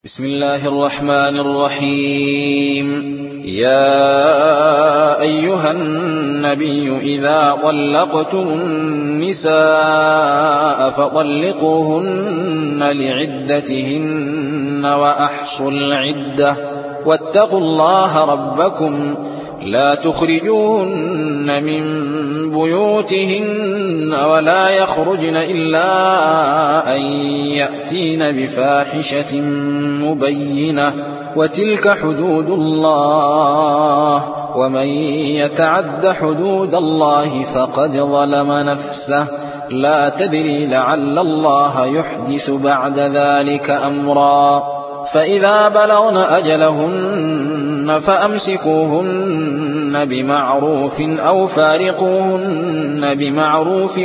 بسم الله الرحمن الرحيم. يا أيها النبي إذا طلقتم النساء فطلقوهن لعدتهن وأحصوا العدة واتقوا الله ربكم لا تخرجوهن من بيوتهن ولا يخرجن إلا أن يأتين بفاحشة مبينة وتلك حدود الله ومن يتعد حدود الله فقد ظلم نفسه لا تدري لعل الله يحدث بعد ذلك أمرا فإذا بلغن أجلهن فأمسكوهن بمعروف أو فارقوهن بمعروف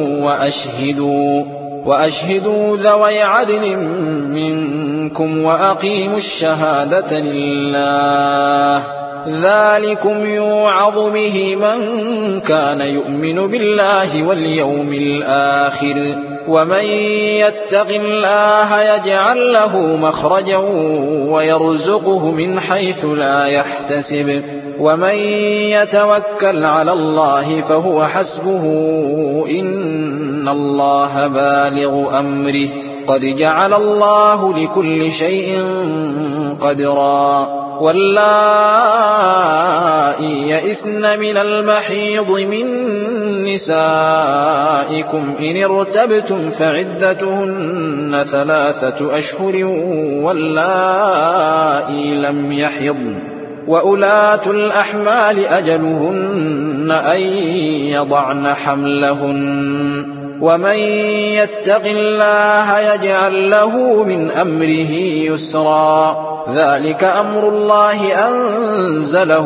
وأشهدوا ذوي عدل منكم وأقيموا الشهادة لله ذلكم يوعظ به من كان يؤمن بالله واليوم الآخر ومن يتق الله يجعل له مخرجا ويرزقه من حيث لا يحتسب ومن يتوكل على الله فهو حسبه إن الله بالغ أمره قد جعل الله لكل شيء قدرا واللائي يئسن من المحيض من نسائكم إن ارتبتم فعدتهن 3 أشهر واللائي لم يحضن وأولاة الأحمال أجلهن أن يضعن حملهن ومن يتق الله يجعل له من أمره يسرا ذلك أمر الله أنزله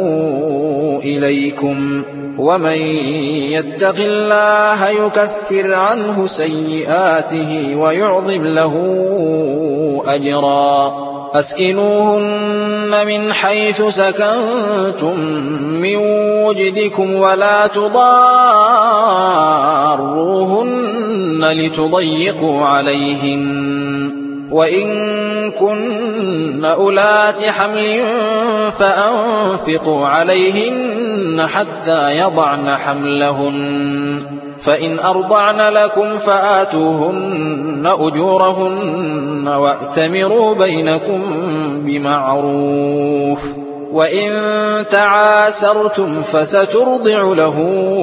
إليكم ومن يتق الله يكفر عنه سيئاته ويعظم له أجرا أسكنوهن من حيث سكنتم من وجدكم ولا تضاروهن لتضيقوا عليهن وإن كن أولات حمل فأنفقوا عليهن حتى يضعن حملهن فإن أرضعن لكم فآتوهن أجورهن وأتمروا بينكم بمعروف وإن تعاسرتم فسترضع له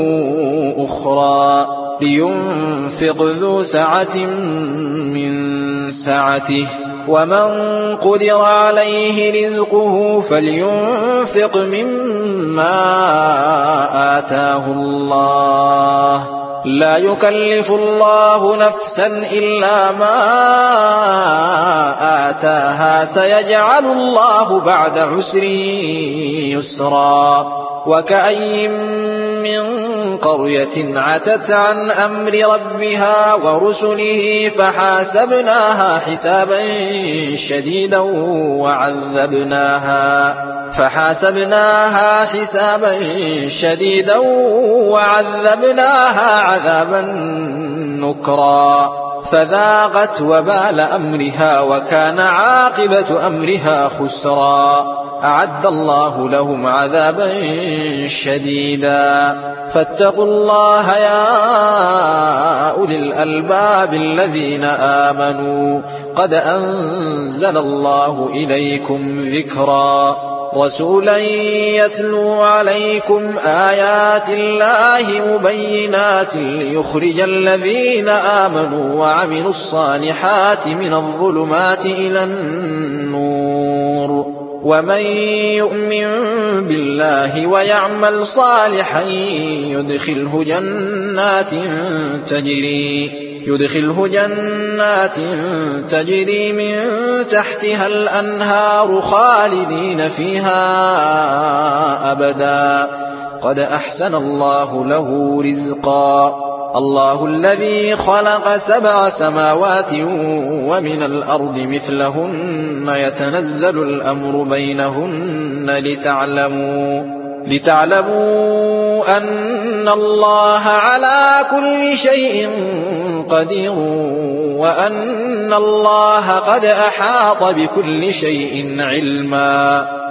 أخرى لينفق ذو سعة من سعته ومن قدر عليه رزقه فلينفق مما آتاه الله لا يكلف الله نفسا إلا ما آتاها سيجعل الله بعد عسر يسرا وكأي من قرية عتت عن أمر ربها ورسله فحاسبناها حسابا شديدا وعذبناها عذابا نكرا فذاقت وبال أمرها وكان عاقبة أمرها خسرا أعد الله لهم عذابا شديدا فاتقوا الله يا أولي الألباب الذين آمنوا قد أنزل الله إليكم ذكرا رسولا يتلو عليكم آيات الله مبينات ليخرج الذين آمنوا وعملوا الصالحات من الظلمات إلى النور ومن يؤمن بالله ويعمل صالحا يدخله جنات تجري من تحتها الأنهار خالدين فيها أبدا قد أحسن الله له رزقا الله الذي خلق 7 سماوات ومن الأرض مثلهن يتنزل الأمر بينهن لتعلموا أن الله على كل شيء قدير وأن الله قد أحاط بكل شيء علما.